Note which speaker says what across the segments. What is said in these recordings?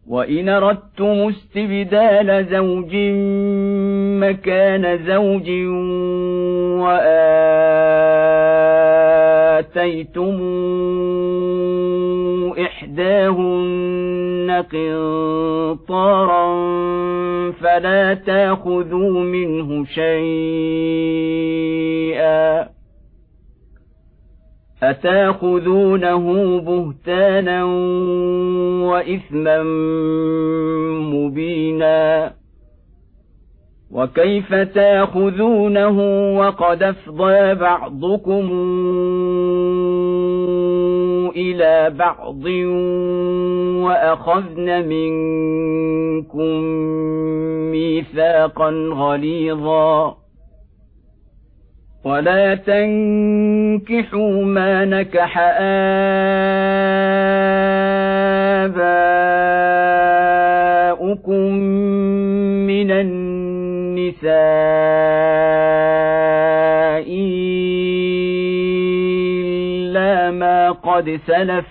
Speaker 1: وإن أردتم استبدال زوج مكان زوج وآتيتم إحداهن قنطارا فلا تأخذوا منه شيئا أتأخذونه بهتانا وإثما مبينا وكيف تأخذونه وقد أفضى بعضكم إلى بعض وأخذن منكم ميثاقا غليظا ولا تنكحوا ما نكح آباؤكم من النساء إلا ما قد سلف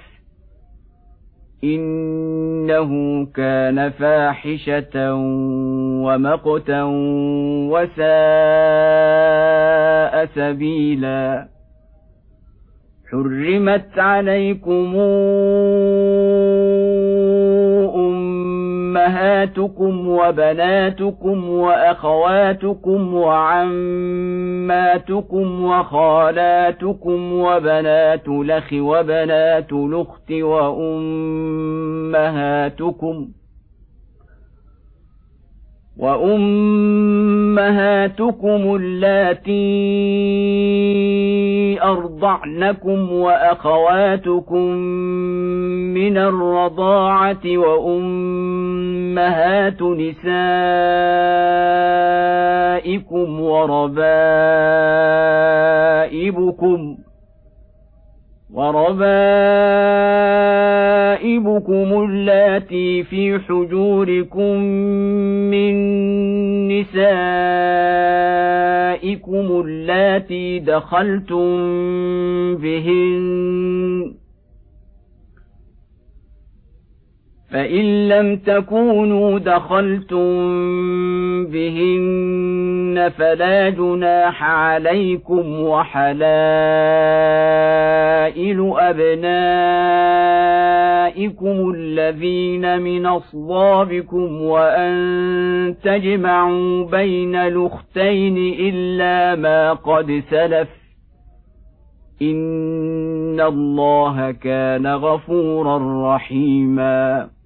Speaker 1: إنه كان فاحشة ومقتا وساء سبيلا حرمت عليكم أمهاتكم وبناتكم وأخواتكم وعماتكم وخالاتكم وبنات الأخ وبنات الأخت وأمهاتكم اللاتي أرضعنكم وأخواتكم من الرضاعة وأمهات نسائكم وربائبكم اللاتي في حجوركم من نسائكم اللاتي دخلتم بهن فإن لم تكونوا دخلتم بهن فلا جناح عليكم وحلائل أبنائكم الذين من أصلابكم وأن تجمعوا بين الأختين إلا ما قد سلف إن الله كان غفورا رحيما